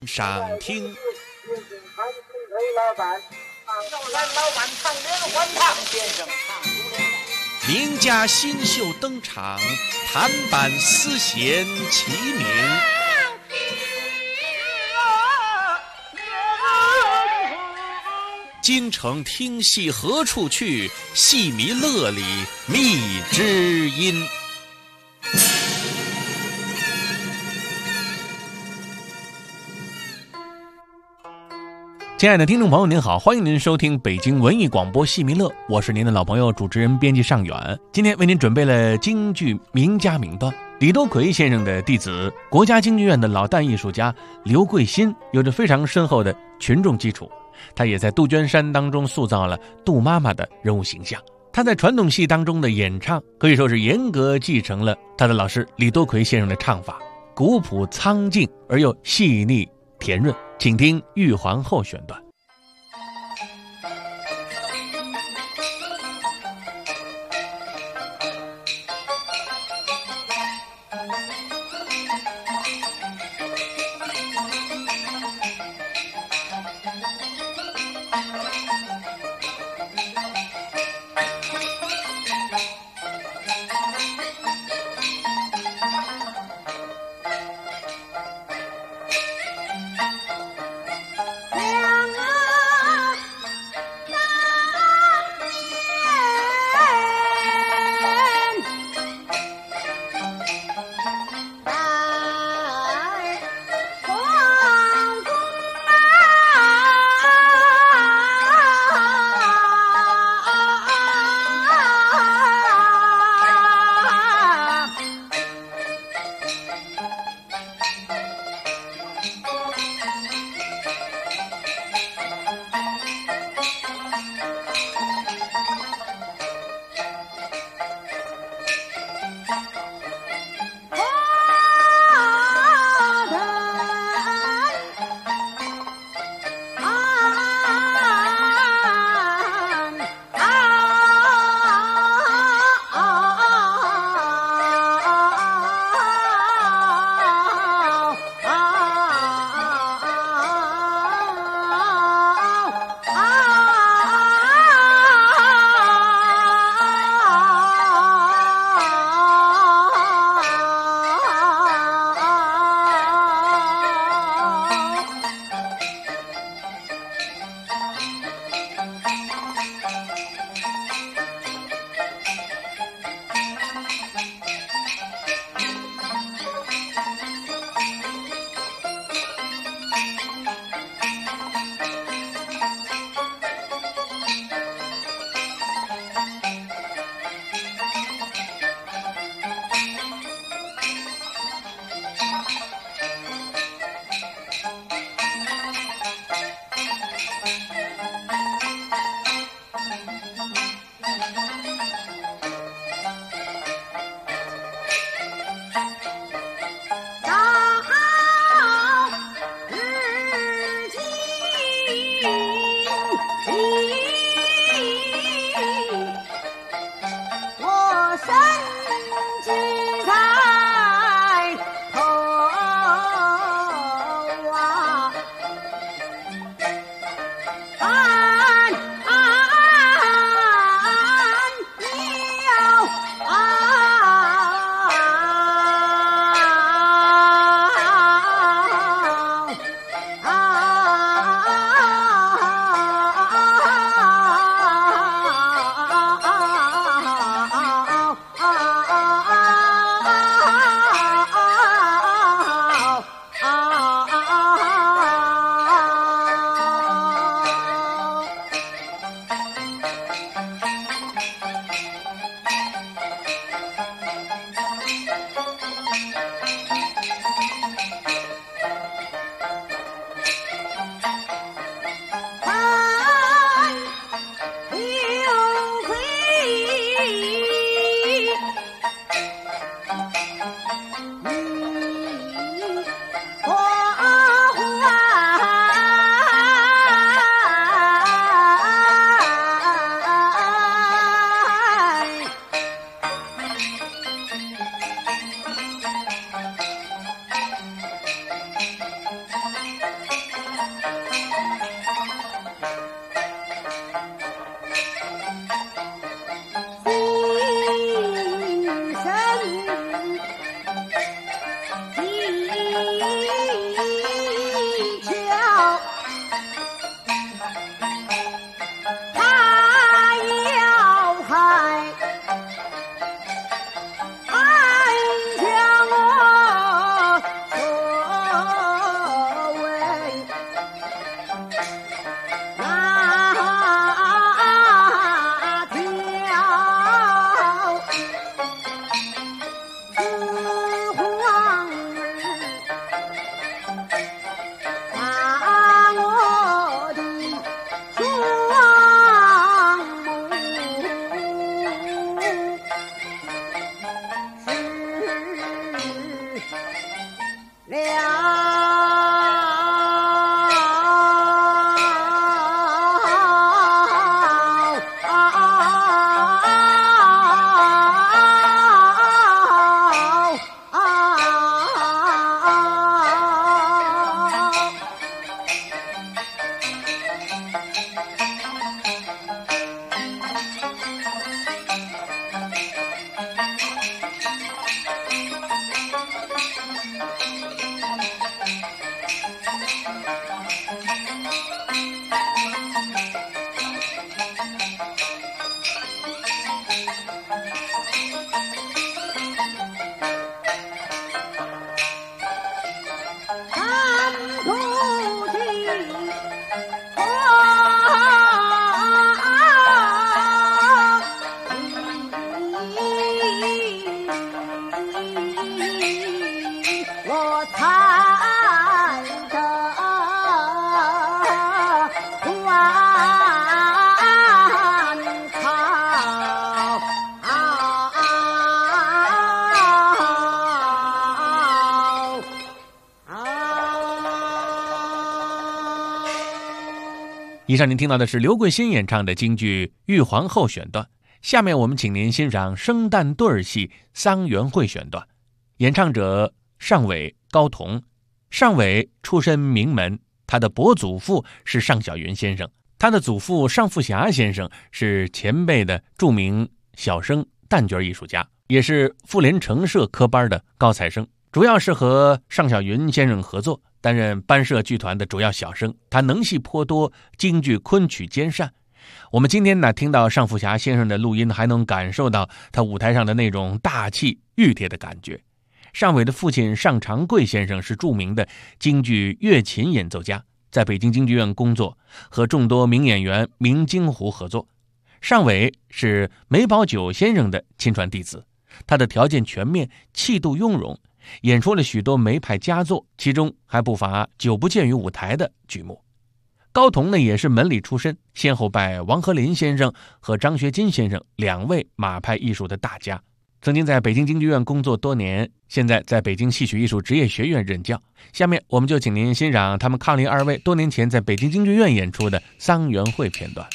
上听。名家新秀登场，弹板丝弦齐鸣。京城听戏何处去？戏迷乐里觅知音。亲爱的听众朋友您好，欢迎您收听北京文艺广播戏迷乐，我是您的老朋友主持人编辑尚远。今天为您准备了京剧名家名段，李多奎先生的弟子，国家京剧院的老旦艺术家刘桂新有着非常深厚的群众基础，他也在杜鹃山当中塑造了杜妈妈的人物形象。他在传统戏当中的演唱可以说是严格继承了他的老师李多奎先生的唱法，古朴苍劲而又细腻甜润。请听玉皇后选段。 以上您听到的是刘桂欣演唱的京剧《玉皇后》选段，下面我们请您欣赏生旦对儿戏《桑园会》选段，演唱者尚伟、高彤。尚伟出身名门，他的伯祖父是尚小云先生，他的祖父尚富霞先生是前辈的著名小生旦角艺术家，也是妇联成社科班的高材生，主要是和尚小云先生合作，担任班社剧团的主要小生。他能戏颇多，京剧昆曲兼善。我们今天呢，听到尚富霞先生的录音，还能感受到他舞台上的那种大气熨帖的感觉。尚伟的父亲尚长贵先生是著名的京剧乐琴演奏家，在北京京剧院工作，和众多名演员名京胡合作。尚伟是梅葆玖先生的亲传弟子，他的条件全面，气度雍容，演出了许多梅派佳作，其中还不乏久不见于舞台的剧目。高彤呢，也是门里出身，先后拜王和林先生和张学金先生两位马派艺术的大家，曾经在北京京剧院工作多年，现在在北京戏曲艺术职业学院任教。下面我们就请您欣赏他们伉俪二位多年前在北京京剧院演出的《桑园会》片段。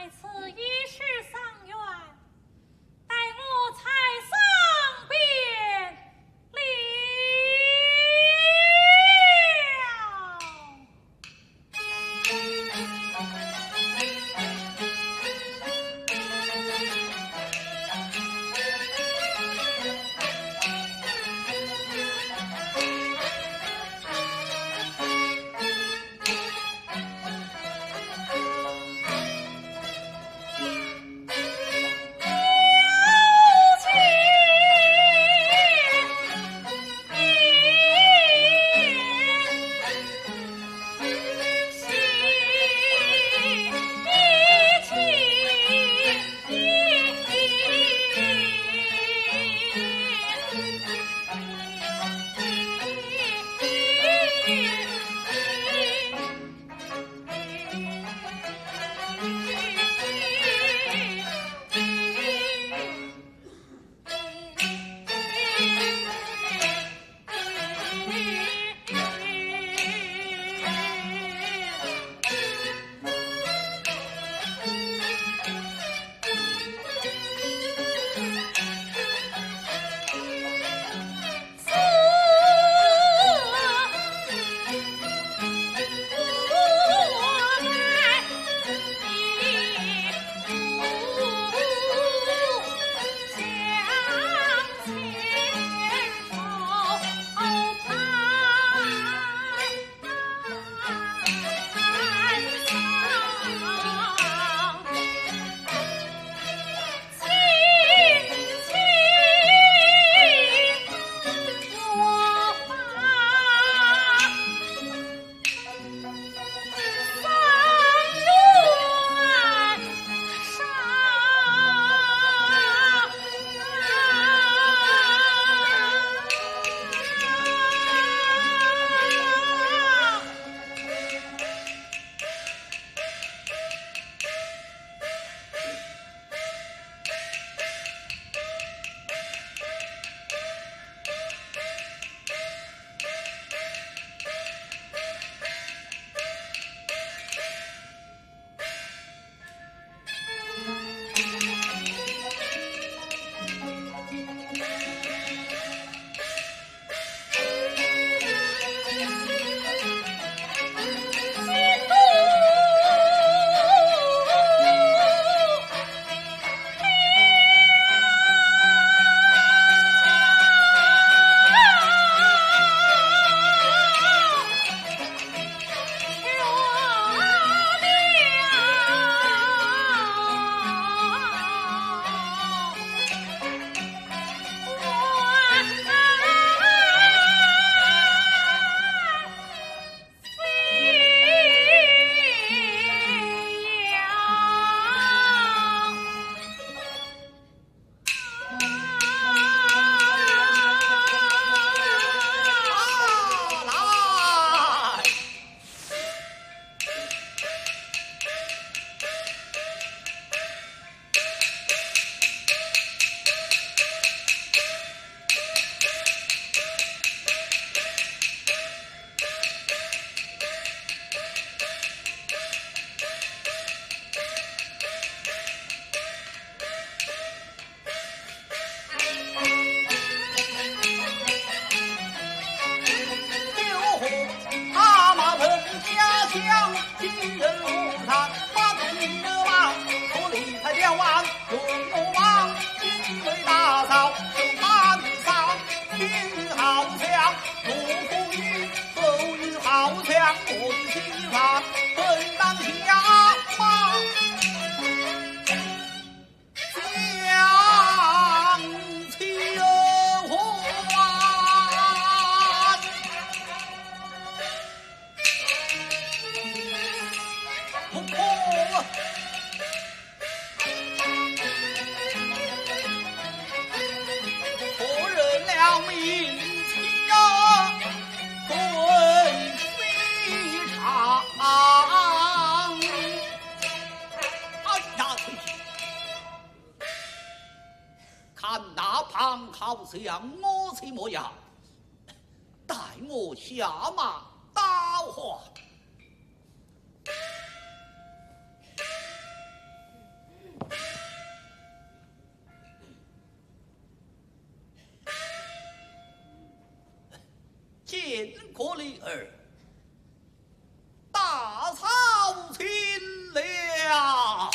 此一事丧愿，待我才丧便了。 好像我妻模样，待我下马刀话。 见过礼儿，大嫂请了。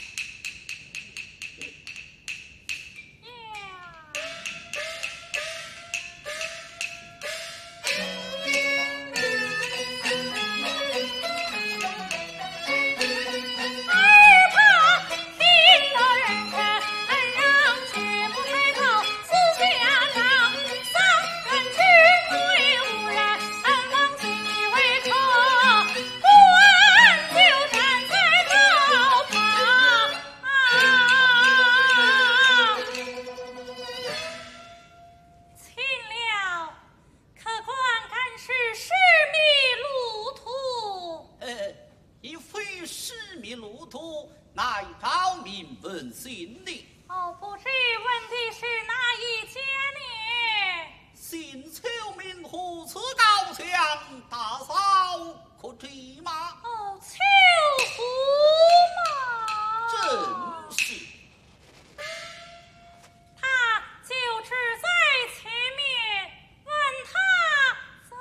乃朝明文姓李。 哦，不知问的是哪一家呢？ 姓邱名虎，此高强，大嫂可知吗？ 哦，邱驸马。 正是。 他就只在前面，问他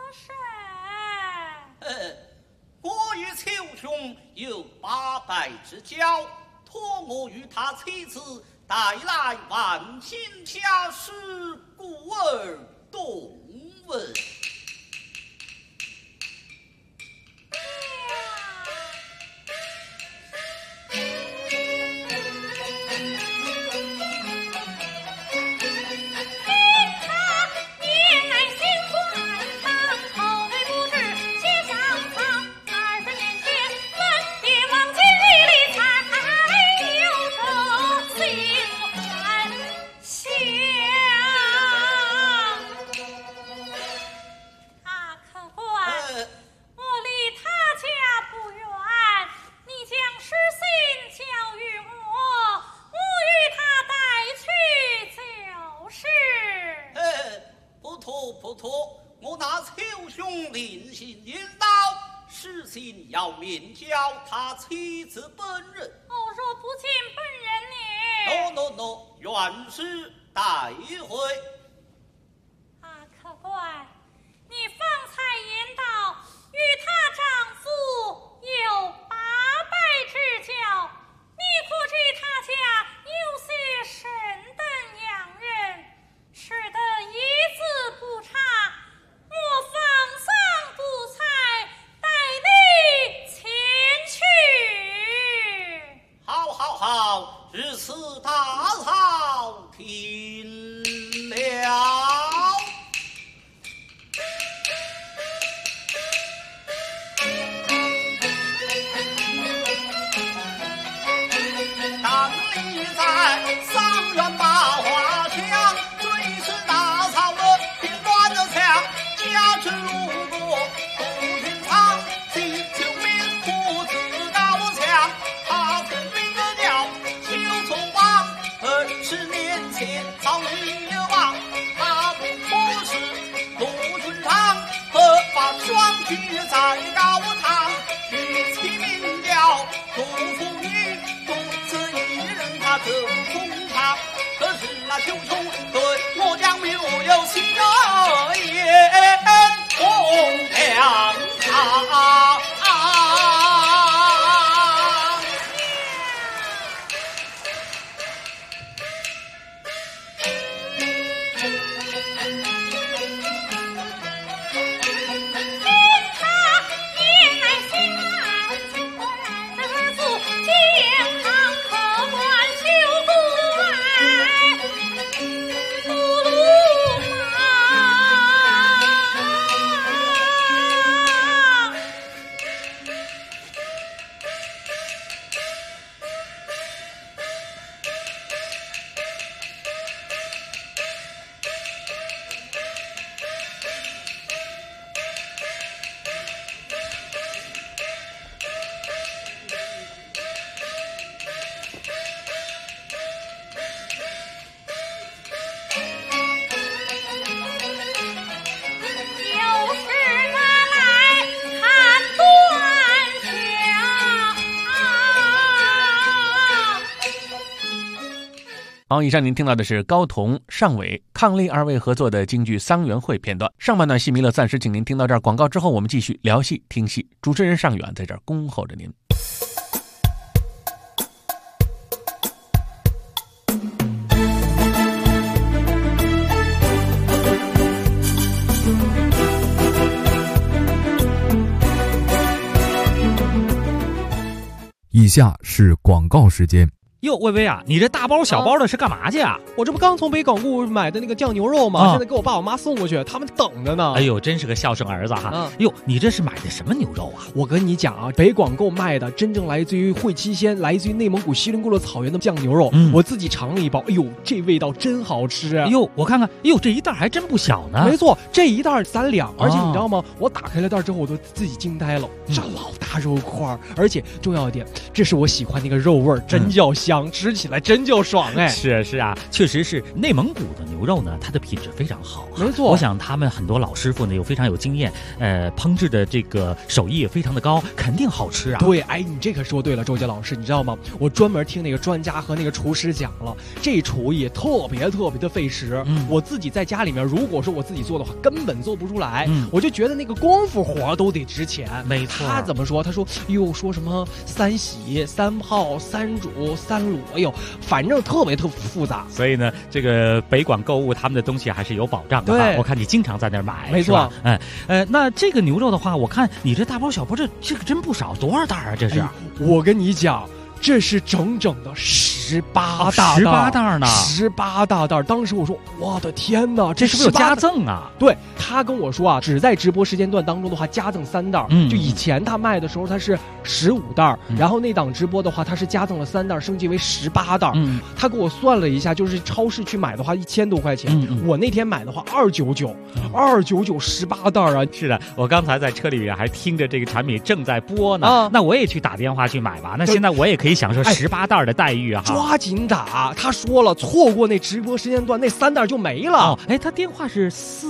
则甚？ 我与邱兄有8拜之交，托我与他妻子带来万幸家事，故而动问。不妥，我那邱兄临行引导，实心要面交他妻子本人。 哦，若不见本人呢 ？No，原是待会。 啊，客官，你方才言道与她丈夫有8拜之交，你可知他家有些神等洋人，使得一字不差，我方丧不才，带你前去。 好，如此大嫂听了。当你在桑园把花香，最是大嫂的拼乱的枪，家之路过不寻常，心就命父子高强，他聪明的叫邱从王，20年前早已亡，他不过是陆军长，把双举在高堂，举起名叫杜福女，独自一人他走空堂，可是那邱兄对我将没有心言同两堂。 驸马好，以上您听到的是高彤、尚伟、伉俪二位合作的京剧《桑园会》片段。上半段戏迷乐暂时请您听到这儿，广告之后我们继续聊戏听戏，主持人尚远在这儿恭候着您。 以下是广告时间。 哟，薇薇啊，你这大包小包的是干嘛去啊？ 我这不刚从北港路买的那个酱牛肉吗？现在给我爸我妈送过去，他们等着呢。 哎呦，真是个孝顺儿子哈！哟，你这是买的什么牛肉啊？ 我跟你讲啊，北广购卖的真正来自于会期鲜，来自于内蒙古锡林郭勒草原的酱牛肉，我自己尝了一包，哎呦，这味道真好吃！ 哎呦，我看看，哎呦，这一袋还真不小呢。 没错，这一袋3两，而且你知道吗？我打开了袋之后，我都自己惊呆了，这老大肉块，而且重要一点，这是我喜欢那个肉味儿，真叫香，吃起来真叫爽哎！ 是啊，确实是内蒙古的牛肉呢，它的品质非常好。 没错， 我想他们很多老师傅呢又非常有经验，烹制的这个手艺也非常的高，肯定好吃啊。 对，哎，你这可说对了，周杰老师，你知道吗？我专门听那个专家和那个厨师讲了，这厨艺特别的费时。我自己在家里面，如果说我自己做的话，根本做不出来。我就觉得那个功夫活都得值钱。 没错。 他怎么说？他说，哟，说什么3洗、3泡、3煮、3卤，哎呦，反正特别复杂。 所以呢，这个北广购物他们的东西还是有保障的。 对， 我看你经常在那儿买， 没错。 那这个牛肉的话，我看你这大包小包，这个真不少，多少袋啊？这是？ 哎，我跟你讲。这是整整的18大袋呢 ，18大袋。当时我说，我的天哪， 这是不是有加赠啊？ 对，他跟我说啊，只在直播时间段当中的话，加赠3袋。就以前他卖的时候，他是15袋，然后那档直播的话，他是加赠了3袋，升级为18袋。他给我算了一下，就是超市去买的话，1000多块钱。我那天买的话，299，29918袋啊！ 是的，我刚才在车里面还听着这个产品正在播呢。那我也去打电话去买吧。那现在我也可以享受18袋的待遇啊！ 抓紧打！他说了，错过那直播时间段，那3袋就没了。 他电话是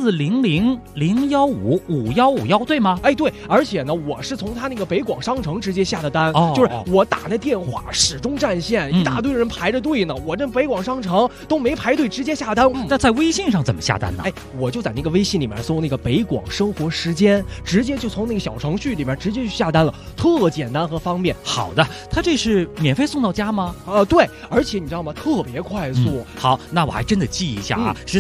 400-015-5151，对吗？ 对，而且呢，我是从他那个北广商城直接下的单，就是我打那电话始终占线，一大堆人排着队呢。我这北广商城都没排队，直接下单。 那在微信上怎么下单呢？ 我就在那个微信里面搜那个北广生活时间，直接就从那个小程序里面直接去下单了，特简单和方便。 好的，他这是免费送到家吗？ 对，而且你知道吗？特别快速。 好，那我还真的记一下啊，是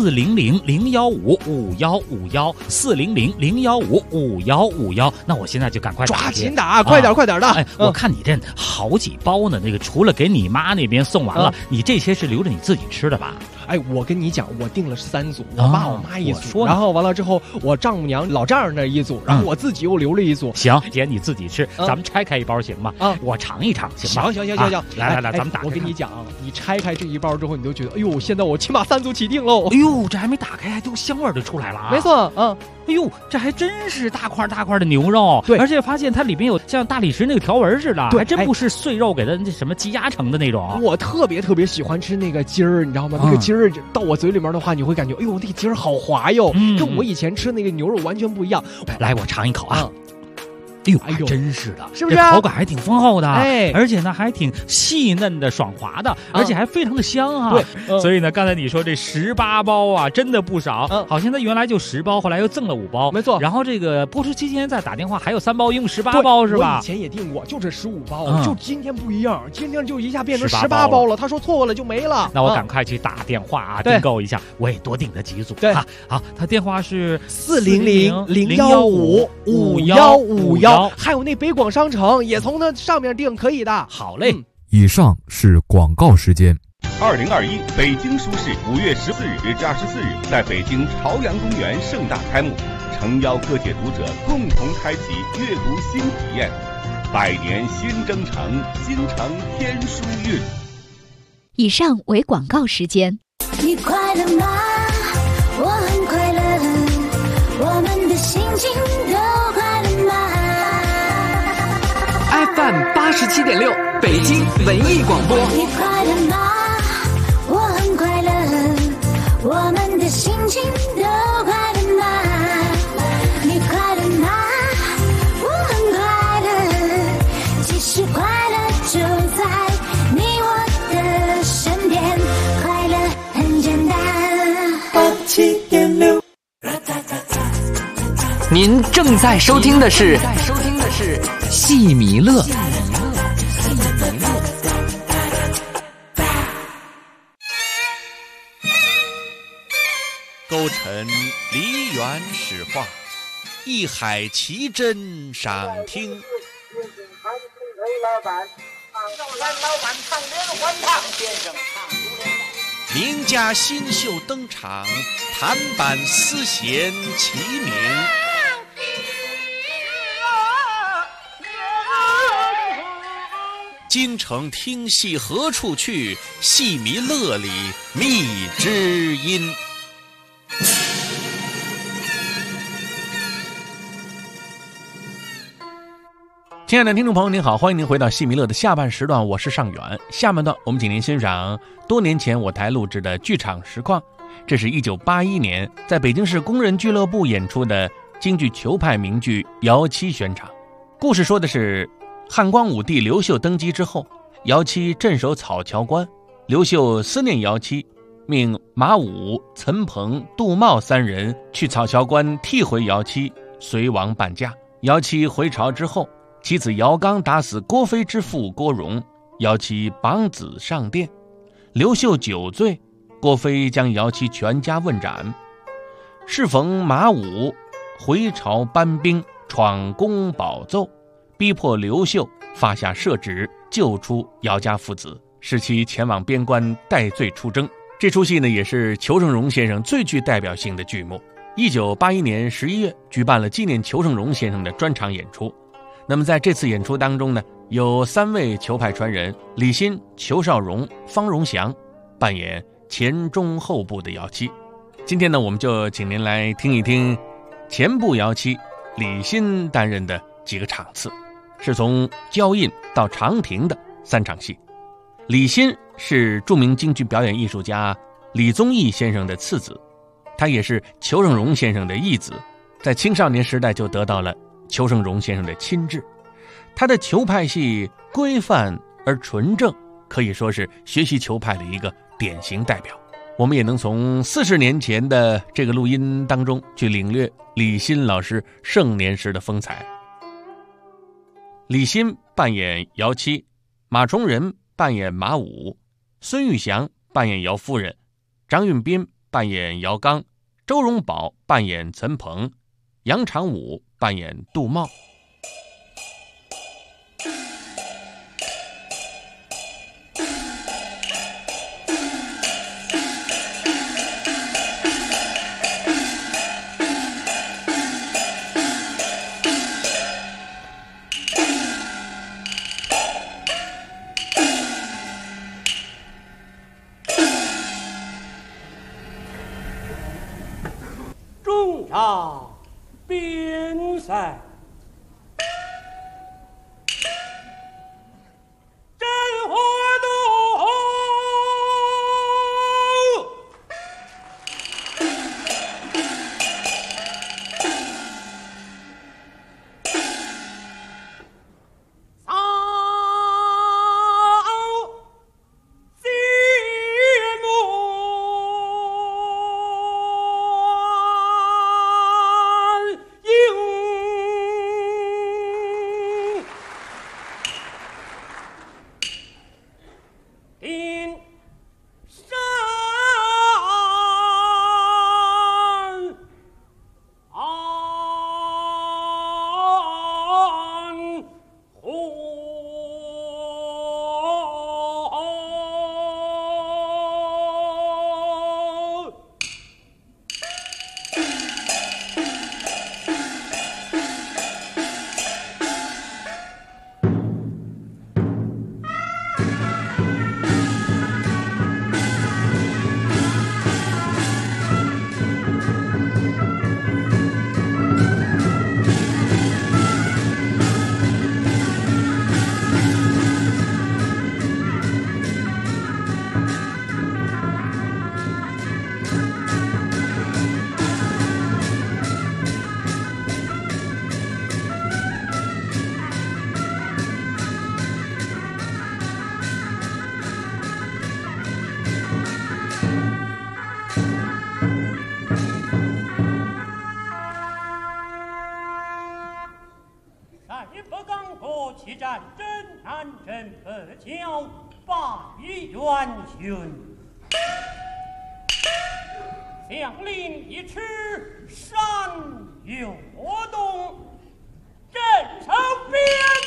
400-015-5151，400-015-5151。那我现在就赶快抓紧打，快点的。 我看你这好几包呢，那个除了给你妈那边送完了，你这些是留着你自己吃的吧？ 我跟你讲，我订了3组，我爸我妈一组，然后完了之后，我丈母娘老丈人那一组，然后我自己又留了一组。 行，既然你自己吃，咱们拆开一包行吗？我尝一尝行吗？ 行， 来，咱们打开。 我跟你讲，你拆开这一包之后，你都觉得，哎呦，现在我起码3组起订喽。 哎呦，这还没打开，都香味儿就出来了啊！ 没错， 哎呦，这还真是大块的牛肉， 对， 而且发现它里面有像大理石那个条纹似的， 对， 还真不是碎肉给它那什么积压成的那种。 我特别喜欢吃那个筋儿，你知道吗？那个筋儿到我嘴里面的话，你会感觉，哎呦，那个筋儿好滑哟，跟我以前吃那个牛肉完全不一样。 来，我尝一口啊。哎呦，真是的， 是不是？ 这口感还挺丰厚的，而且呢还挺细嫩的、爽滑的，而且还非常的香啊。 对， 所以呢，刚才你说这18包啊，真的不少。好像它原来就10包，后来又赠了5包， 没错。 然后这个播出期间再打电话还有3包，一共18包是吧？ 我以前也订过，就这15包，就今天不一样，今天就一下变成18包了。他说错了就没了， 那我赶快去打电话啊，订购一下，我也多订了几组。 对， 好，他电话是 400-015-5151，还有那北广商城也从那上面订，可以的。 好嘞。 以上是广告时间。 2021北京书市5月14日至24日在北京朝阳公园盛大开幕，诚邀各界读者共同开启阅读新体验。100年新征程，京城天书韵。 以上为广告时间。 你快乐吗？我很快乐，我们的心情都快乐吗？ FM 87.6北京文艺广播。 你快乐吗？我很快乐，我们的心情都快乐吗？你快乐吗？我很快乐，其实快乐就在你我的身边。快您正在收听的是戏迷乐。 勾陈梨园史话，一海奇珍赏听。 老板唱连环唱，先生唱出来。 名家新秀登场，弹板丝弦齐鸣。京城听戏何处去？戏迷乐里觅知音。亲爱的听众朋友您好，欢迎您回到戏迷乐的下半时段，我是尚远。下半段我们请您欣赏多年前我台录制的剧场实况，这是1981年在北京市工人俱乐部演出的京剧裘派名剧《姚七》选场。故事说的是汉光武帝刘秀登基之后，姚七镇守草桥关，刘秀思念姚七，命马武、岑彭、杜茂三人去草桥关替回姚七，随王伴驾。姚七回朝之后，其子姚刚打死郭飞之父郭荣，姚七绑子上殿。刘秀酒醉，郭飞将姚七全家问斩。适逢马武回朝搬兵，闯宫保奏，逼迫刘秀发下赦旨，救出姚家父子，使其前往边关戴罪出征。这出戏呢，也是裘盛戎先生最具代表性的剧目。1981年11月举办了纪念裘盛戎先生的专场演出。那么在这次演出当中呢，有3位裘派传人李欣、裘绍荣、方荣祥扮演前中后部的姚七。今天呢，我们就请您来听一听前部姚七李欣担任的几个场次，是从焦印到长亭的3场戏。李欣是著名京剧表演艺术家李宗义先生的次子，他也是裘盛戎先生的义子，在青少年时代就得到了裘盛戎先生的亲制。他的裘派戏规范而纯正，可以说是学习裘派的一个典型代表。我们也能从40年前的这个录音当中去领略李欣老师盛年时的风采。李欣扮演姚七，马崇仁扮演马武，孙玉祥扮演姚夫人，张运斌扮演姚刚，周荣宝扮演岑彭，杨长武扮演杜茂。 众场边塞，真活动。 叫百元勋，相邻一尺山有动，镇守边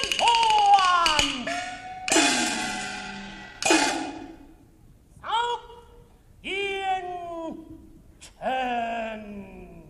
关，扫烟尘。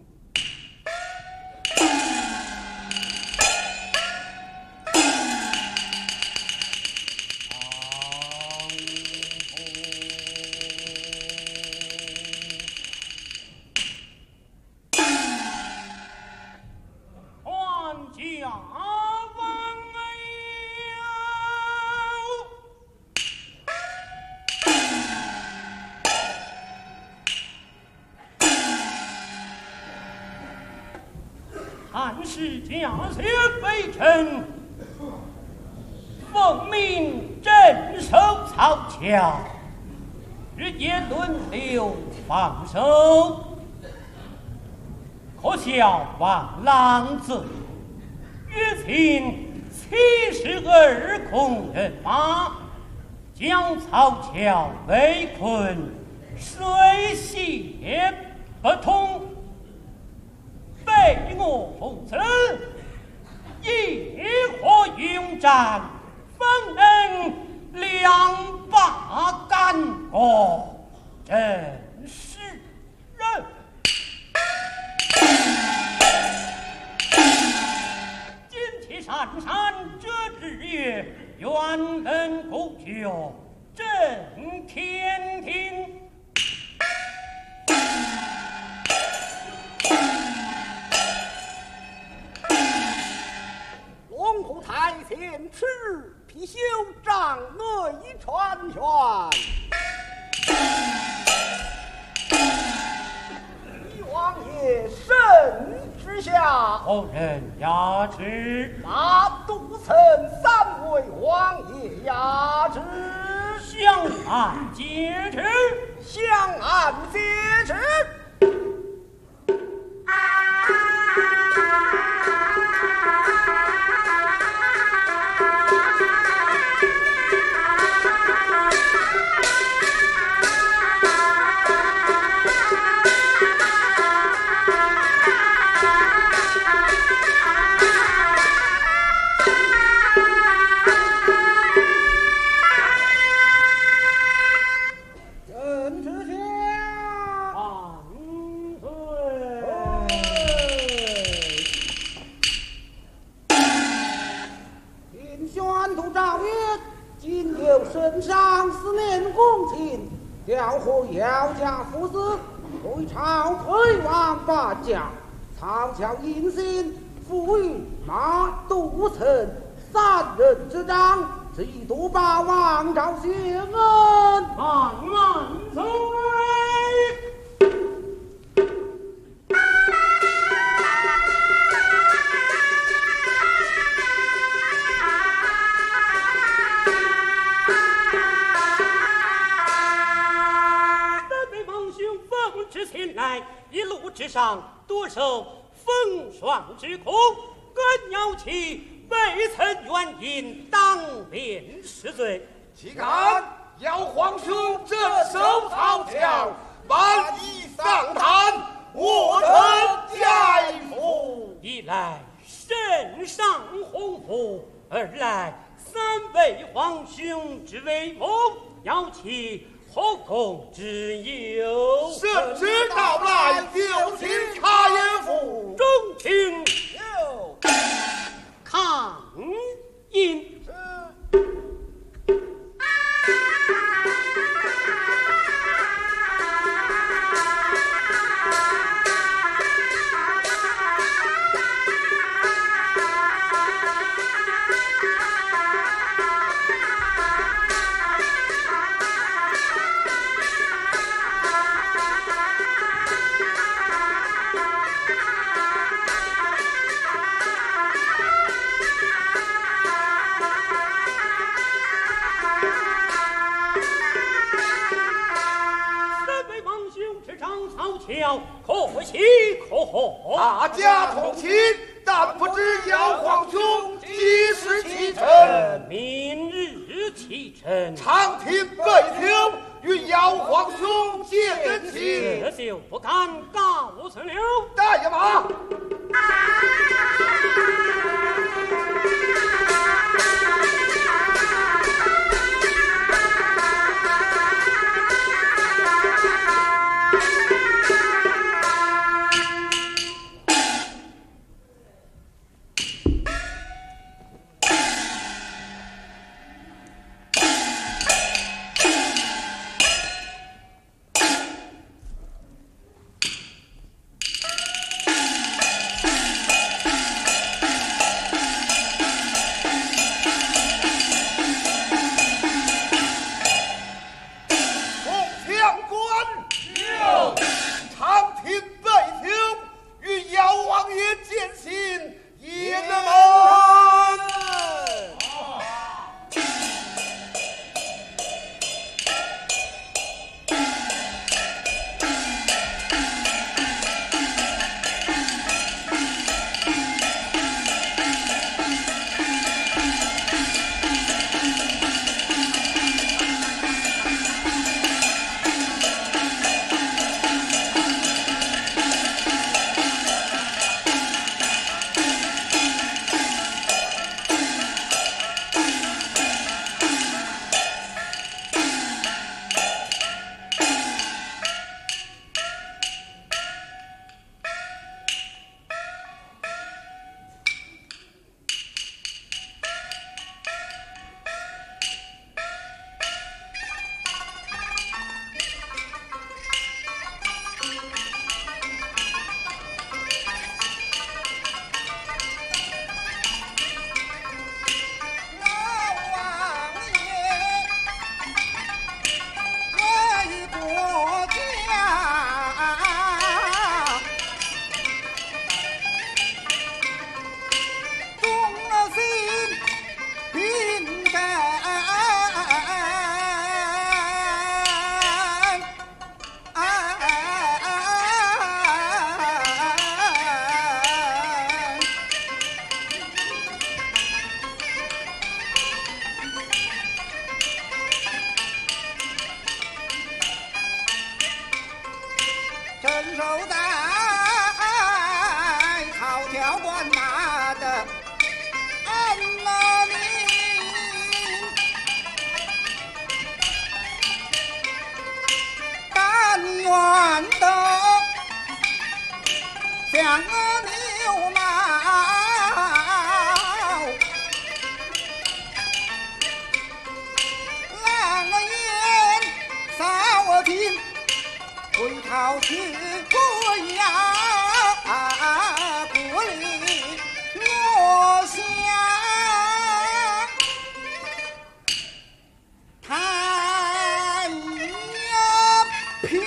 汉室家学北辰，奉命镇守曹桥，日夜轮流防守。可笑王郎子约请72孔人马，将曹桥围困，水泄不通。被我父子野火勇战，方能两把干过，真是人。今起姗姗这日月，辕门古旧震天庭。 龙虎台前吃貔貅帐内传宣，李王爷圣旨下， 后人压旨， 马都城3位王爷压旨， 相按皆旨， 相按皆旨。圣上4年公卿，调获姚家父子，为朝推王八将，曹桥引信，赋予马都城3人之长，以督报王朝谢恩。 万万岁！一路之上多受风霜之苦，更要其未曾原因当面施罪。 岂敢要皇兄镇守曹桥，万一丧坛，我等皆负。 一来圣上洪福，二来3位皇兄之威猛，要其何功之有？ 圣旨到来，就请察言府。 众卿抗印。可喜可贺， 大家同庆，但不知姚皇兄几时启程？ 明日启程， 长亭北庭与姚皇兄见恩情， 这就不敢告辞了。 大爷马。 镇守在草条关拿的安乐民，但愿的像个牛毛，狼烟扫听。回头去归呀，故里落下太阳平。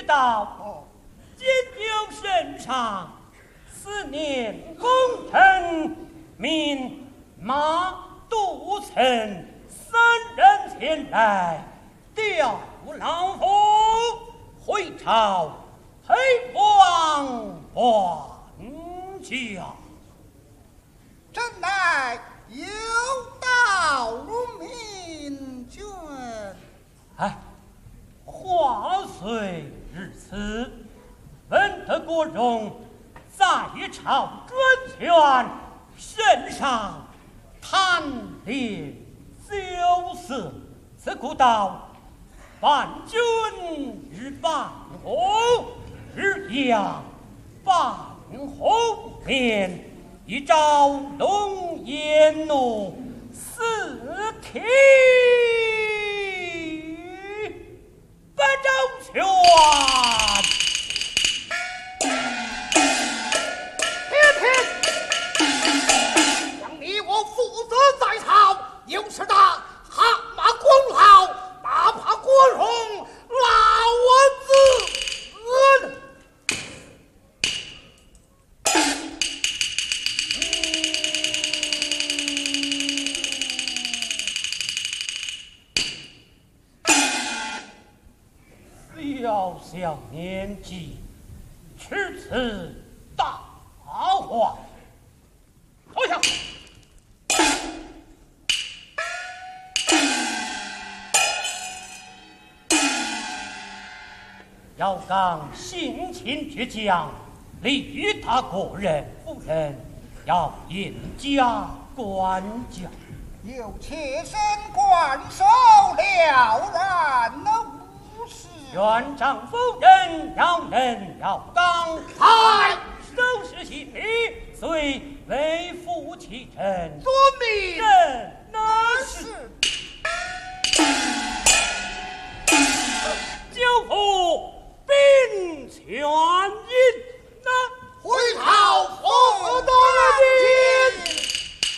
道，今有圣上4年功臣命马杜岑3人前来调老夫回朝陪王还家。 朕乃有道明君。 话虽如此，闻得国荣在朝专权，圣上贪恋酒色，此故道伴君日伴侯，日阳伴侯面，一朝龙颜怒四体不周全。 让你我负责在朝，有事大汗马功劳，哪怕国荣拉我自恩。 小年纪，持此大话，坐下。姚刚性情倔强，力他个人夫人，要严加管教。 有妾身管守了然无事。 愿丈夫人要能要刚，收拾行李，随为夫启程。 遵命。 朕那是。舅父兵权引那回朝复得人情。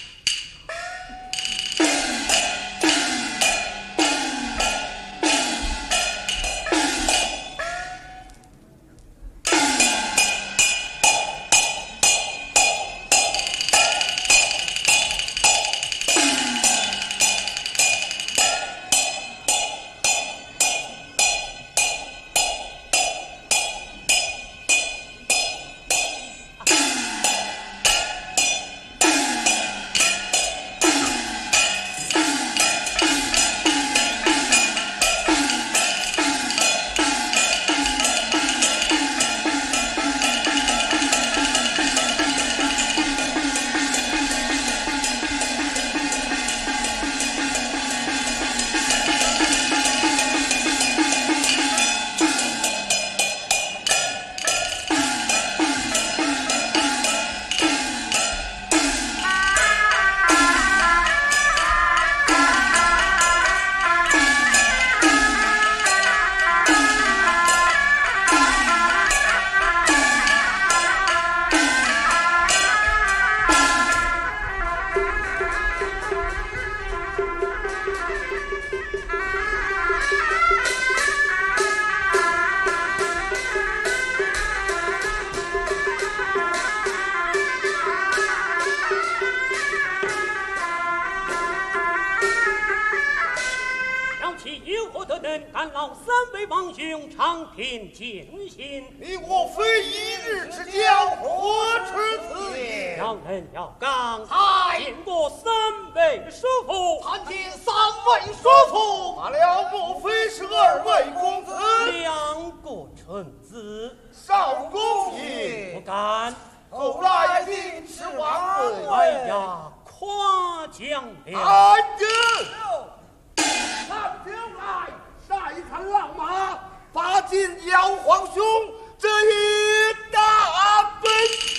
但老三位王兄长平艰辛， 你我非一日之交，何出此言？ 要人要刚， 嗨， 见过3位叔父， 参见3位叔父。罢了，莫非是2位公子 ？2个臣子。 少公爷不敢。 后来定是王位。 哎呀，夸奖了。 哎呀！看将来，再看老马，拔进姚皇兄这一大本。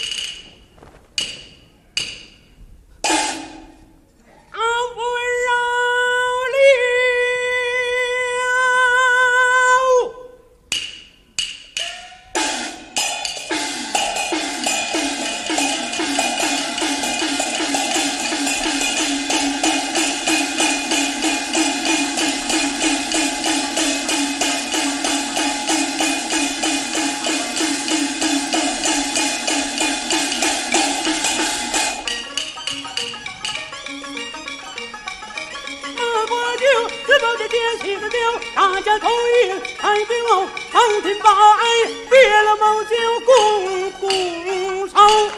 不饶了。 君哦，长亭把爱别了某酒共愁。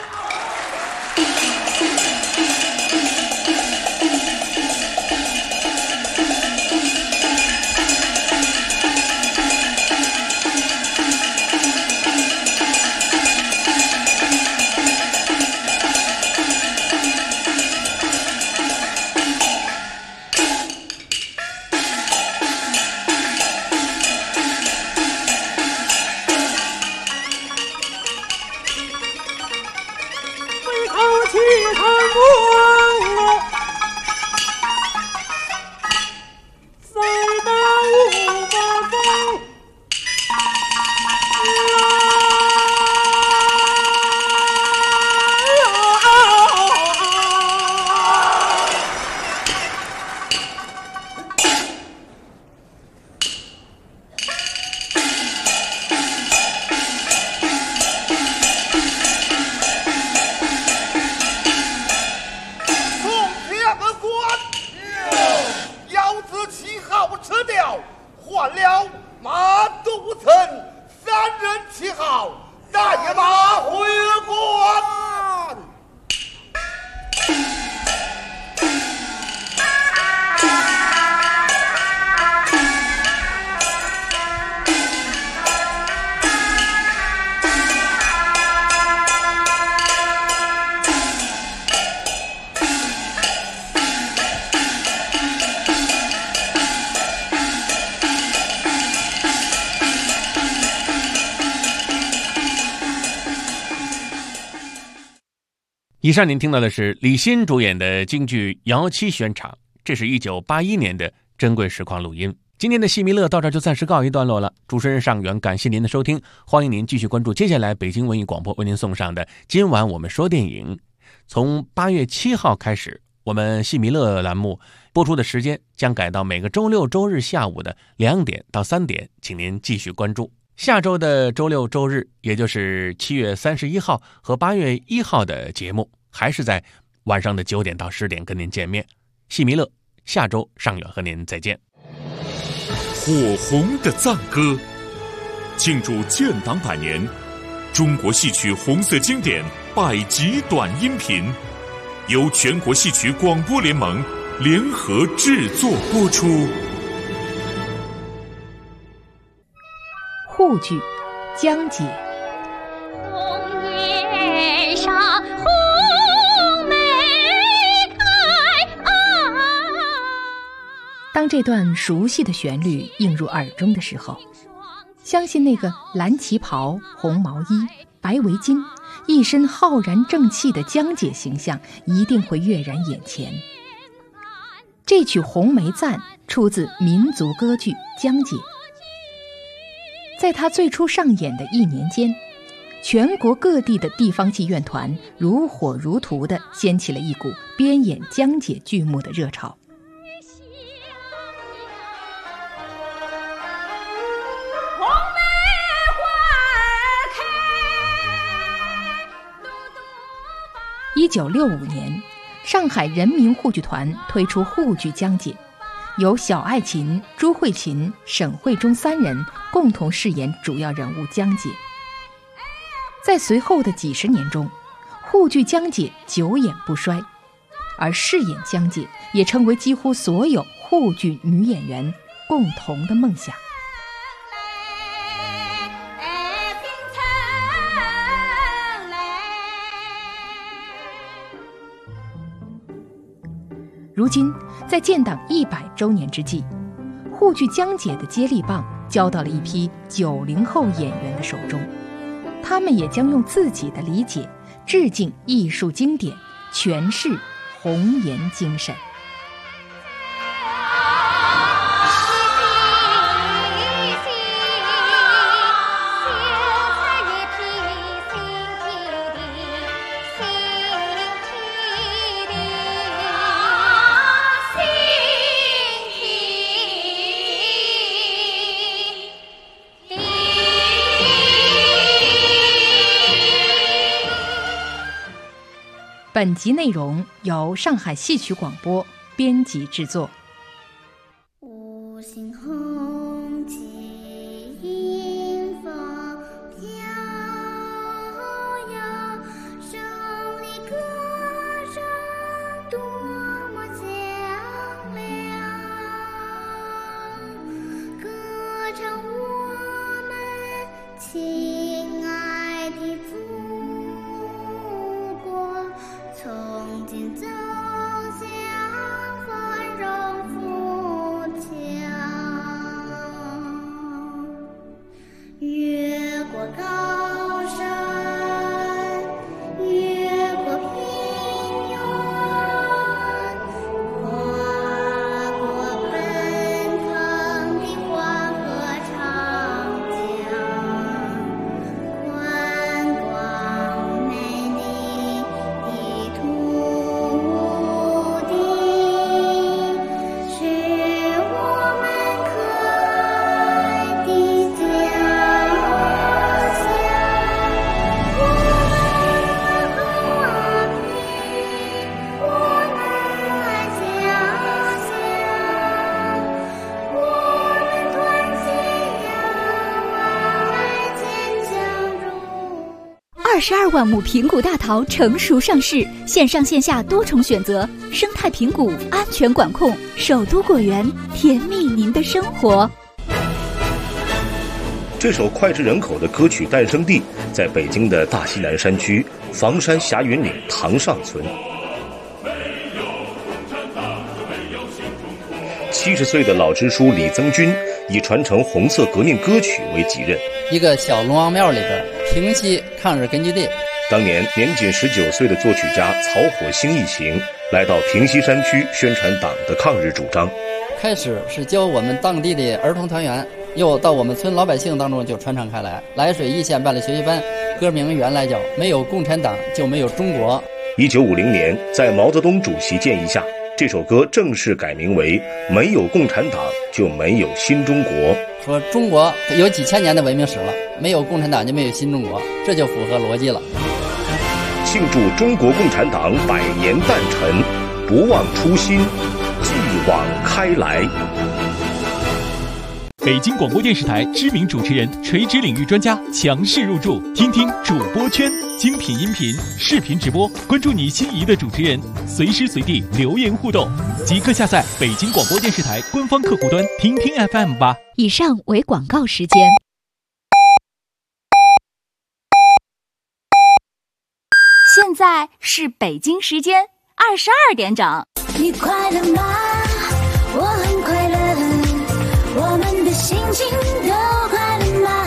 以上您听到的是李欣主演的京剧《姚七》选场，这是1981年的珍贵实况录音。今天的戏迷乐到这就暂时告一段落了，主持人尚远，感谢您的收听，欢迎您继续关注接下来北京文艺广播为您送上的今晚我们说电影。从8月7号开始，我们戏迷乐栏目播出的时间将改到每个周六周日下午的2点到3点，请您继续关注。下周的周六周日，也就是7月31号和8月1号的节目，还是在晚上的9点到10点跟您见面。戏迷乐，下周尚远和您再见。 火红的赞歌，庆祝建党100年，中国戏曲红色经典100集短音频，由全国戏曲广播联盟联合制作播出。 沪剧江姐。 红颜上红梅开当这段熟悉的旋律映入耳中的时候，相信那个蓝旗袍、红毛衣、白围巾，一身浩然正气的江姐形象一定会跃然眼前。这曲《红梅赞》出自民族歌剧《江姐》。在它最初上演的1年间，全国各地的地方戏院团如火如荼地掀起了一股编演江姐剧目的热潮。1965年，上海人民沪剧团推出沪剧《江姐》，由小爱琴、朱慧琴、沈慧中3人共同饰演主要人物江姐。在随后的几十年中，沪剧江姐久演不衰，而饰演江姐也成为几乎所有沪剧女演员共同的梦想。如今，在建党100周年之际，沪剧江姐的接力棒交到了一批90后演员的手中，他们也将用自己的理解致敬艺术经典，诠释红颜精神。本集内容由上海戏曲广播编辑制作。 五星红旗亲爱的祖国，从今走向繁荣富强，越过高山，越过平原，跨过奔腾的黄河长江，宽广美丽的土地，是我们可爱的家乡。我们和平，我们家乡，我们团结要爱坚强如。 22万亩平谷大桃成熟上市，线上线下多重选择，生态平谷安全管控，首都果园甜蜜您的生活。 这首脍炙人口的歌曲诞生地在北京的大西南山区房山霞云岭塘上村。70岁的老支书李增军以传承红色革命歌曲为己任。 一个小龙王庙里边，平西抗日根据地。 当年年仅19岁的作曲家曹火星一行来到平西山区宣传党的抗日主张。 开始是教我们当地的儿童团员，又到我们村老百姓当中就传唱开来。涞水一线办了学习班，歌名原来叫没有共产党就没有中国。 1950年，在毛泽东主席建议下，这首歌正式改名为没有共产党就没有新中国。 说中国有几千年的文明史了，没有共产党就没有新中国，这就符合逻辑了。 庆祝中国共产党100年诞辰，不忘初心，继往开来。 北京广播电视台知名主持人、垂直领域专家强势入驻，听听主播圈，精品音频、视频直播，关注你心仪的主持人，随时随地留言互动，即刻下载北京广播电视台官方客户端，听听 FM 吧。 以上为广告时间。现在是北京时间22点整。 你快乐吗？我很快乐，我们的心情都快乐吗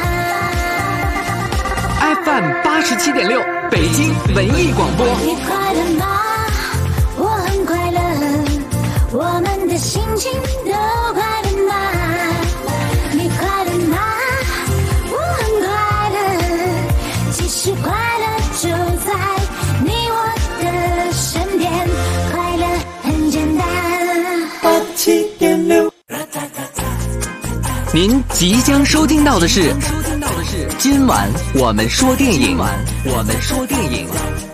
？FM 87.6，北京文艺广播。 你快乐吗？我很快乐，我们的心情都快乐吗？你快乐吗？我很快乐，其实快乐就在你我的身边，快乐很简单。87.6。 您即将收听到的是今晚我们说电影。